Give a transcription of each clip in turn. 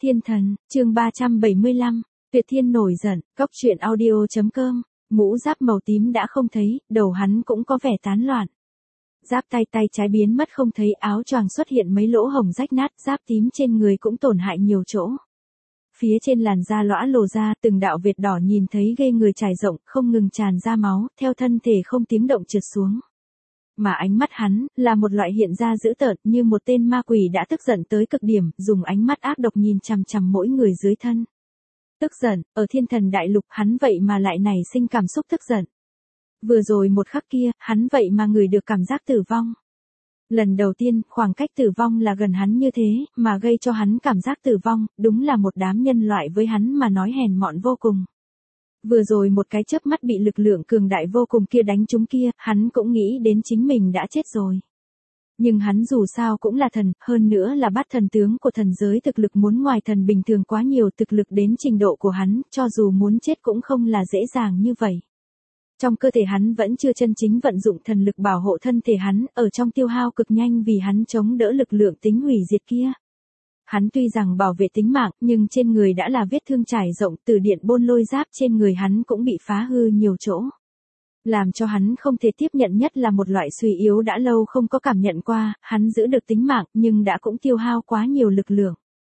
Thiên thần, chương 375, Tuyệt Thiên nổi giận, Cốc truyện audio.com, mũ giáp màu tím đã không thấy, đầu hắn cũng có vẻ tán loạn. Giáp tay trái biến mất không thấy, áo choàng xuất hiện mấy lỗ hổng rách nát, giáp tím trên người cũng tổn hại nhiều chỗ. Phía trên làn da lõa lồ ra, từng đạo vệt đỏ nhìn thấy ghê người trải rộng, không ngừng tràn ra máu, theo thân thể không tiếng động trượt xuống. Mà ánh mắt hắn, là một loại hiện ra dữ tợn như một tên ma quỷ đã tức giận tới cực điểm, dùng ánh mắt ác độc nhìn chằm chằm mỗi người dưới thân. Tức giận, ở Thiên Thần Đại Lục hắn vậy mà lại nảy sinh cảm xúc tức giận. Vừa rồi một khắc kia, hắn vậy mà ngửi được cảm giác tử vong. Lần đầu tiên, khoảng cách tử vong là gần hắn như thế, mà gây cho hắn cảm giác tử vong, đúng là một đám nhân loại với hắn mà nói hèn mọn vô cùng. Vừa rồi một cái chớp mắt bị lực lượng cường đại vô cùng kia đánh trúng kia, hắn cũng nghĩ đến chính mình đã chết rồi. Nhưng hắn dù sao cũng là thần, hơn nữa là bát thần tướng của thần giới, thực lực muốn ngoài thần bình thường quá nhiều, thực lực đến trình độ của hắn, cho dù muốn chết cũng không là dễ dàng như vậy. Trong cơ thể hắn vẫn chưa chân chính vận dụng thần lực bảo hộ thân thể hắn, ở trong tiêu hao cực nhanh vì hắn chống đỡ lực lượng tính hủy diệt kia. Hắn tuy rằng bảo vệ tính mạng, nhưng trên người đã là vết thương trải rộng, từ điện bôn lôi giáp trên người hắn cũng bị phá hư nhiều chỗ. Làm cho hắn không thể tiếp nhận nhất là một loại suy yếu đã lâu không có cảm nhận qua, hắn giữ được tính mạng nhưng đã cũng tiêu hao quá nhiều lực lượng.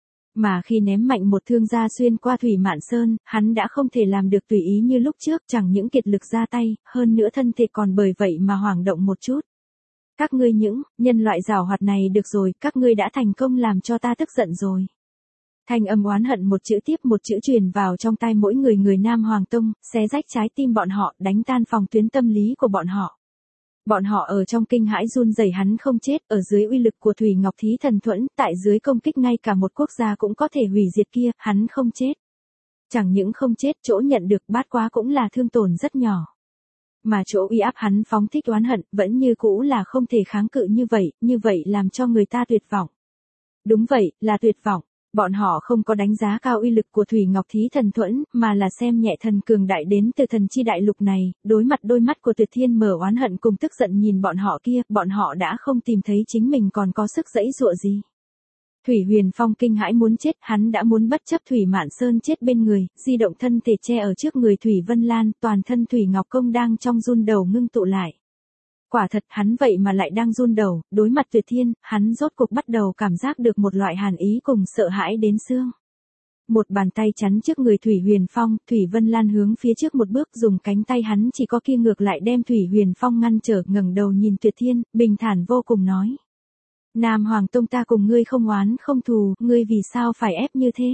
Mà khi ném mạnh một thương ra xuyên qua Thủy Mạn Sơn, hắn đã không thể làm được tùy ý như lúc trước, chẳng những kiệt lực ra tay, hơn nữa thân thể còn bởi vậy mà hoảng động một chút. Các ngươi những nhân loại giảo hoạt này, được rồi, các ngươi đã thành công làm cho ta tức giận rồi. Thanh âm oán hận một chữ tiếp một chữ truyền vào trong tai mỗi người Nam Hoàng Tông, xé rách trái tim bọn họ, đánh tan phòng tuyến tâm lý của bọn họ. Bọn họ ở trong kinh hãi run rẩy, hắn không chết, ở dưới uy lực của Thủy Ngọc Thí Thần Thuẫn, tại dưới công kích ngay cả một quốc gia cũng có thể hủy diệt kia, hắn không chết. Chẳng những không chết, chỗ nhận được bát quá cũng là thương tổn rất nhỏ. Mà chỗ uy áp hắn phóng thích oán hận, vẫn như cũ là không thể kháng cự như vậy làm cho người ta tuyệt vọng. Đúng vậy, là tuyệt vọng. Bọn họ không có đánh giá cao uy lực của Thủy Ngọc Thí Thần Thuẫn, mà là xem nhẹ thần cường đại đến từ thần chi đại lục này, đối mặt đôi mắt của Tuyệt Thiên mở oán hận cùng tức giận nhìn bọn họ kia, bọn họ đã không tìm thấy chính mình còn có sức giãy giụa gì. Thủy Huyền Phong kinh hãi muốn chết, hắn đã muốn bất chấp Thủy Mạn Sơn chết bên người, di động thân thể che ở trước người Thủy Vân Lan, toàn thân Thủy Ngọc Công đang trong run đầu ngưng tụ lại. Quả thật hắn vậy mà lại đang run đầu, đối mặt Tuyệt Thiên, hắn rốt cuộc bắt đầu cảm giác được một loại hàn ý cùng sợ hãi đến xương. Một bàn tay chắn trước người Thủy Huyền Phong, Thủy Vân Lan hướng phía trước một bước, dùng cánh tay hắn chỉ có kia ngược lại đem Thủy Huyền Phong ngăn trở, ngẩng đầu nhìn Tuyệt Thiên, bình thản vô cùng nói. Nam Hoàng Tông ta cùng ngươi không oán không thù, ngươi vì sao phải ép như thế?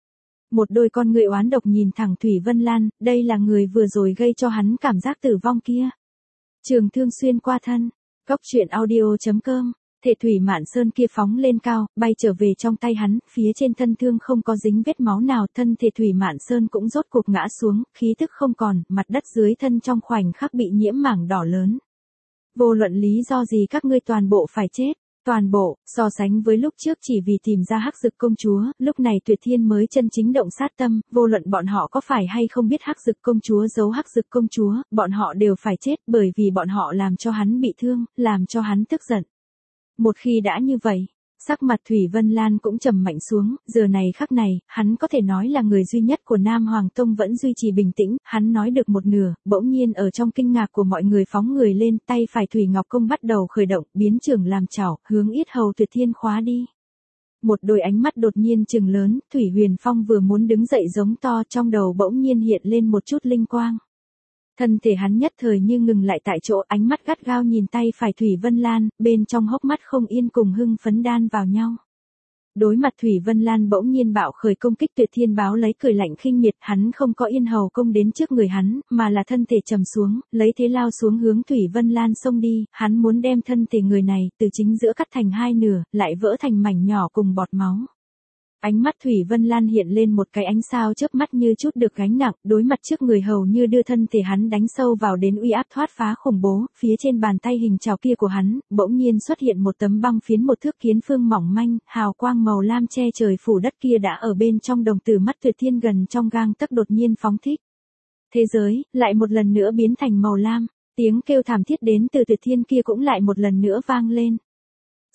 Một đôi con ngươi oán độc nhìn thẳng Thủy Vân Lan, đây là người vừa rồi gây cho hắn cảm giác tử vong kia. Trường thương xuyên qua thân, Cốc truyện audio.com, thể Thủy Mạn Sơn kia phóng lên cao, bay trở về trong tay hắn, phía trên thân thương không có dính vết máu nào, thân thể Thủy Mạn Sơn cũng rốt cuộc ngã xuống, khí tức không còn, mặt đất dưới thân trong khoảnh khắc bị nhiễm mảng đỏ lớn. Vô luận lý do gì các ngươi toàn bộ phải chết. Toàn bộ, so sánh với lúc trước chỉ vì tìm ra Hắc Dực Công Chúa, lúc này Tuyệt Thiên mới chân chính động sát tâm, vô luận bọn họ có phải hay không biết Hắc Dực Công Chúa giấu Hắc Dực Công Chúa, bọn họ đều phải chết bởi vì bọn họ làm cho hắn bị thương, làm cho hắn tức giận. Một khi đã như vậy, sắc mặt Thủy Vân Lan cũng trầm mạnh xuống, giờ này khắc này, hắn có thể nói là người duy nhất của Nam Hoàng Tông vẫn duy trì bình tĩnh, hắn nói được một nửa, bỗng nhiên ở trong kinh ngạc của mọi người phóng người lên, tay phải Thủy Ngọc Công bắt đầu khởi động, biến trưởng làm chảo, hướng yết hầu Tuyệt Thiên khóa đi. Một đôi ánh mắt đột nhiên trừng lớn, Thủy Huyền Phong vừa muốn đứng dậy giống to, trong đầu bỗng nhiên hiện lên một chút linh quang. Thân thể hắn nhất thời như ngừng lại tại chỗ, ánh mắt gắt gao nhìn tay phải Thủy Vân Lan, bên trong hốc mắt không yên cùng hưng phấn đan vào nhau. Đối mặt Thủy Vân Lan bỗng nhiên bạo khởi công kích, Tuyệt Thiên báo lấy cười lạnh khinh miệt, hắn không có yên hầu công đến trước người hắn, mà là thân thể trầm xuống, lấy thế lao xuống hướng Thủy Vân Lan xông đi, hắn muốn đem thân thể người này từ chính giữa cắt thành hai nửa, lại vỡ thành mảnh nhỏ cùng bọt máu. Ánh mắt Thủy Vân Lan hiện lên một cái ánh sao chớp mắt như chút được gánh nặng, đối mặt trước người hầu như đưa thân thể hắn đánh sâu vào đến uy áp thoát phá khủng bố, phía trên bàn tay hình trào kia của hắn, bỗng nhiên xuất hiện một tấm băng phiến một thước kiến phương mỏng manh, hào quang màu lam che trời phủ đất kia đã ở bên trong đồng tử mắt Tuyệt Thiên gần trong gang tấc đột nhiên phóng thích. Thế giới, lại một lần nữa biến thành màu lam, tiếng kêu thảm thiết đến từ Tuyệt Thiên kia cũng lại một lần nữa vang lên.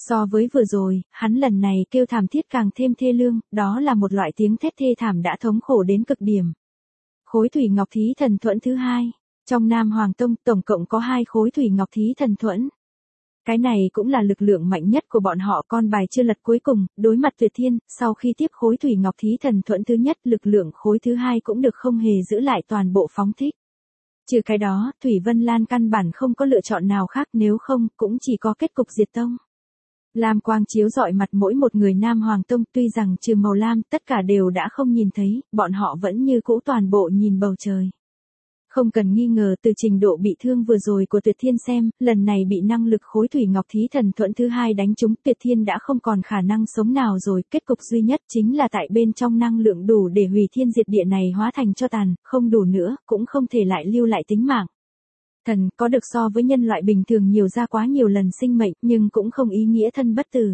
So với vừa rồi, hắn lần này kêu thảm thiết càng thêm thê lương, đó là một loại tiếng thét thê thảm đã thống khổ đến cực điểm. Khối thủy ngọc thí thần thuẫn thứ hai. Trong Nam Hoàng Tông tổng cộng có 2 khối thủy ngọc thí thần thuẫn. Cái này cũng là lực lượng mạnh nhất của bọn họ, con bài chưa lật cuối cùng, đối mặt Tuyệt Thiên, sau khi tiếp khối thủy ngọc thí thần thuẫn thứ nhất, lực lượng khối thứ hai cũng được không hề giữ lại toàn bộ phóng thích. Trừ cái đó, Thủy Vân Lan căn bản không có lựa chọn nào khác, nếu không, cũng chỉ có kết cục diệt tông. Lam quang chiếu rọi mặt mỗi một người Nam Hoàng Tông, tuy rằng trừ màu lam, tất cả đều đã không nhìn thấy, bọn họ vẫn như cũ toàn bộ nhìn bầu trời. Không cần nghi ngờ, từ trình độ bị thương vừa rồi của Tuyệt Thiên xem, lần này bị năng lực khối thủy ngọc thí thần thuẫn thứ hai đánh trúng, Tuyệt Thiên đã không còn khả năng sống nào rồi, kết cục duy nhất chính là tại bên trong năng lượng đủ để hủy thiên diệt địa này hóa thành cho tàn, không đủ nữa, cũng không thể lại lưu lại tính mạng. Thần có được so với nhân loại bình thường nhiều ra quá nhiều lần sinh mệnh, nhưng cũng không ý nghĩa thân bất tử.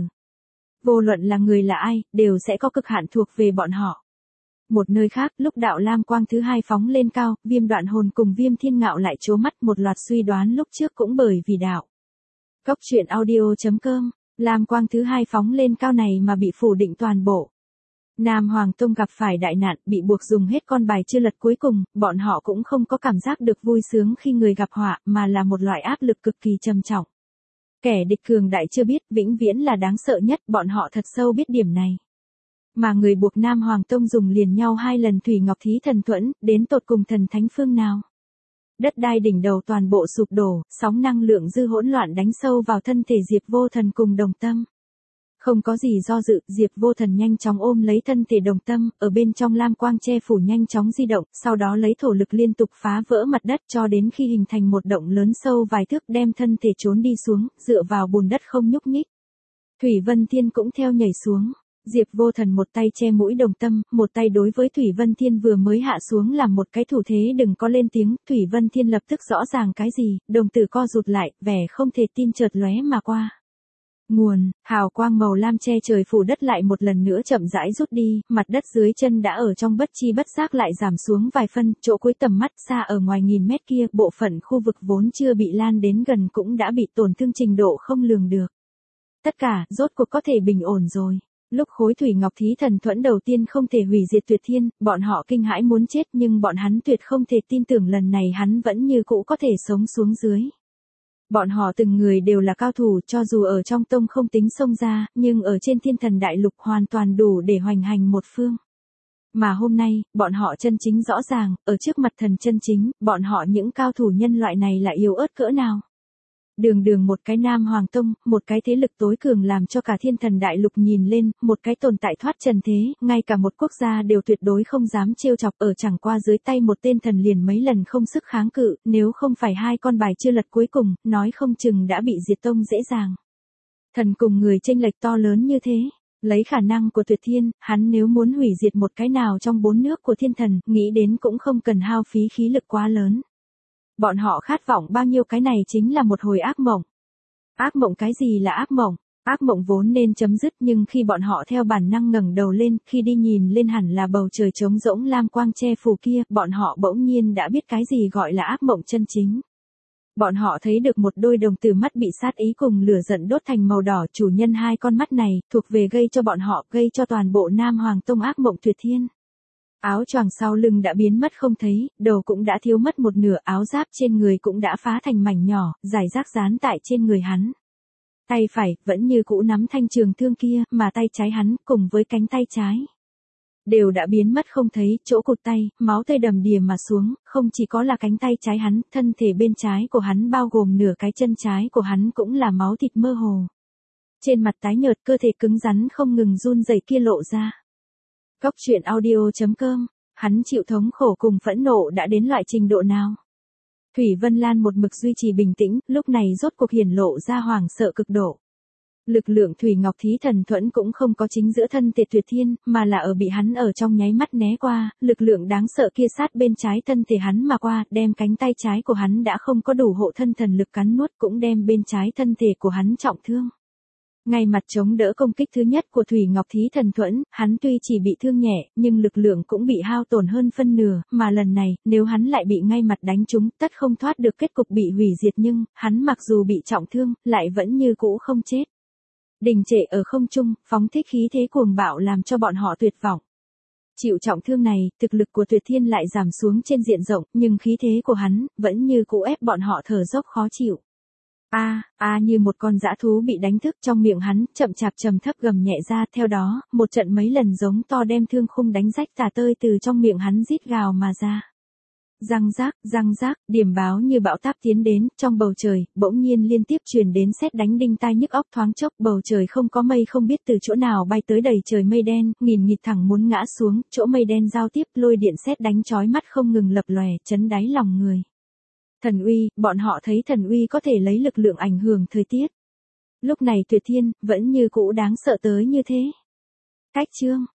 Vô luận là người là ai, đều sẽ có cực hạn thuộc về bọn họ. Một nơi khác, lúc đạo lam quang thứ hai phóng lên cao, Viêm Đoạn Hồn cùng Viêm Thiên Ngạo lại trố mắt, một loạt suy đoán lúc trước cũng bởi vì đạo. Cốc truyện audio.com, lam quang thứ hai phóng lên cao này mà bị phủ định toàn bộ. Nam Hoàng Tông gặp phải đại nạn, bị buộc dùng hết con bài chưa lật cuối cùng, bọn họ cũng không có cảm giác được vui sướng khi người gặp họa, mà là một loại áp lực cực kỳ trầm trọng. Kẻ địch cường đại chưa biết, vĩnh viễn là đáng sợ nhất, bọn họ thật sâu biết điểm này. Mà người buộc Nam Hoàng Tông dùng liền nhau 2 lần thủy ngọc thí thần thuẫn, đến tột cùng thần thánh phương nào. Đất đai đỉnh đầu toàn bộ sụp đổ, sóng năng lượng dư hỗn loạn đánh sâu vào thân thể Diệp Vô Thần cùng Đồng Tâm. Không có gì do dự, Diệp Vô Thần nhanh chóng ôm lấy thân thể Đồng Tâm, ở bên trong lam quang che phủ nhanh chóng di động, sau đó lấy thổ lực liên tục phá vỡ mặt đất cho đến khi hình thành một động lớn sâu vài thước, đem thân thể trốn đi xuống, dựa vào bùn đất không nhúc nhích. Thủy Vân Thiên cũng theo nhảy xuống. Diệp Vô Thần một tay che mũi Đồng Tâm, một tay đối với Thủy Vân Thiên vừa mới hạ xuống làm một cái thủ thế đừng có lên tiếng, Thủy Vân Thiên lập tức rõ ràng cái gì, đồng tử co rụt lại, vẻ không thể tin chợt lóe mà qua. Nguồn, hào quang màu lam che trời phủ đất lại một lần nữa chậm rãi rút đi, mặt đất dưới chân đã ở trong bất chi bất giác lại giảm xuống vài phân, chỗ cuối tầm mắt xa ở ngoài nghìn mét kia, bộ phận khu vực vốn chưa bị lan đến gần cũng đã bị tổn thương trình độ không lường được. Tất cả, rốt cuộc có thể bình ổn rồi. Lúc khối thủy ngọc thí thần thuẫn đầu tiên không thể hủy diệt Tuyệt Thiên, bọn họ kinh hãi muốn chết nhưng bọn hắn tuyệt không thể tin tưởng lần này hắn vẫn như cũ có thể sống xuống dưới. Bọn họ từng người đều là cao thủ, cho dù ở trong tông không tính xông ra, nhưng ở trên thiên thần đại lục hoàn toàn đủ để hoành hành một phương. Mà hôm nay, bọn họ chân chính rõ ràng, ở trước mặt thần chân chính, bọn họ những cao thủ nhân loại này là yếu ớt cỡ nào. Đường đường một cái Nam Hoàng Tông, một cái thế lực tối cường làm cho cả thiên thần đại lục nhìn lên, một cái tồn tại thoát trần thế, ngay cả một quốc gia đều tuyệt đối không dám trêu chọc, ở chẳng qua dưới tay một tên thần liền mấy lần không sức kháng cự, nếu không phải 2 con bài chưa lật cuối cùng, nói không chừng đã bị diệt tông dễ dàng. Thần cùng người chênh lệch to lớn như thế, lấy khả năng của Tuyệt Thiên, hắn nếu muốn hủy diệt một cái nào trong 4 nước của thiên thần, nghĩ đến cũng không cần hao phí khí lực quá lớn. Bọn họ khát vọng bao nhiêu, cái này chính là một hồi ác mộng. Ác mộng, cái gì là ác mộng? Ác mộng vốn nên chấm dứt nhưng khi bọn họ theo bản năng ngẩng đầu lên, khi đi nhìn lên hẳn là bầu trời trống rỗng lam quang che phủ kia, bọn họ bỗng nhiên đã biết cái gì gọi là ác mộng chân chính. Bọn họ thấy được một đôi đồng tử mắt bị sát ý cùng lửa giận đốt thành màu đỏ, chủ nhân 2 con mắt này, thuộc về gây cho bọn họ, gây cho toàn bộ Nam Hoàng Tông ác mộng Tuyệt Thiên. Áo choàng sau lưng đã biến mất không thấy, đầu cũng đã thiếu mất một nửa, áo giáp trên người cũng đã phá thành mảnh nhỏ, rải rác dán tại trên người hắn. Tay phải, vẫn như cũ nắm thanh trường thương kia, mà tay trái hắn, cùng với cánh tay trái, đều đã biến mất không thấy, chỗ cụt tay, máu tươi đầm đìa mà xuống, không chỉ có là cánh tay trái hắn, thân thể bên trái của hắn bao gồm nửa cái chân trái của hắn cũng là máu thịt mơ hồ. Trên mặt tái nhợt, cơ thể cứng rắn không ngừng run rẩy kia lộ ra. Cốc truyện audio.com, hắn chịu thống khổ cùng phẫn nộ đã đến loại trình độ nào? Thủy Vân Lan một mực duy trì bình tĩnh, lúc này rốt cuộc hiển lộ ra hoảng sợ cực độ. Lực lượng thủy ngọc thí thần thuẫn cũng không có chính giữa thân thể Tuyệt Thiên, mà là ở bị hắn ở trong nháy mắt né qua, lực lượng đáng sợ kia sát bên trái thân thể hắn mà qua, đem cánh tay trái của hắn đã không có đủ hộ thân thần lực cắn nuốt, cũng đem bên trái thân thể của hắn trọng thương. Ngay mặt chống đỡ công kích thứ nhất của Thủy Ngọc Thí Thần Thuẫn, hắn tuy chỉ bị thương nhẹ, nhưng lực lượng cũng bị hao tổn hơn phân nửa, mà lần này, nếu hắn lại bị ngay mặt đánh trúng, tất không thoát được kết cục bị hủy diệt, nhưng, hắn mặc dù bị trọng thương, lại vẫn như cũ không chết. đình trệ ở không trung, phóng thích khí thế cuồng bạo làm cho bọn họ tuyệt vọng. Chịu trọng thương này, thực lực của Tuyệt Thiên lại giảm xuống trên diện rộng, nhưng khí thế của hắn, vẫn như cũ ép bọn họ thở dốc khó chịu. Như một con dã thú bị đánh thức, trong miệng hắn, chậm chạp trầm thấp gầm nhẹ ra, theo đó, một trận mấy lần giống to đem thương khung đánh rách tả tơi từ trong miệng hắn rít gào mà ra. Răng rác, điểm báo như bão táp tiến đến, trong bầu trời, bỗng nhiên liên tiếp truyền đến sét đánh đinh tai nhức óc, thoáng chốc, bầu trời không có mây không biết từ chỗ nào bay tới đầy trời mây đen, nghìn nghịt thẳng muốn ngã xuống, chỗ mây đen giao tiếp, lôi điện sét đánh chói mắt không ngừng lập lòe, chấn đáy lòng người. Thần uy, bọn họ thấy thần uy có thể lấy lực lượng ảnh hưởng thời tiết. Lúc này Tuyệt Thiên, vẫn như cũ đáng sợ tới như thế. Cách chương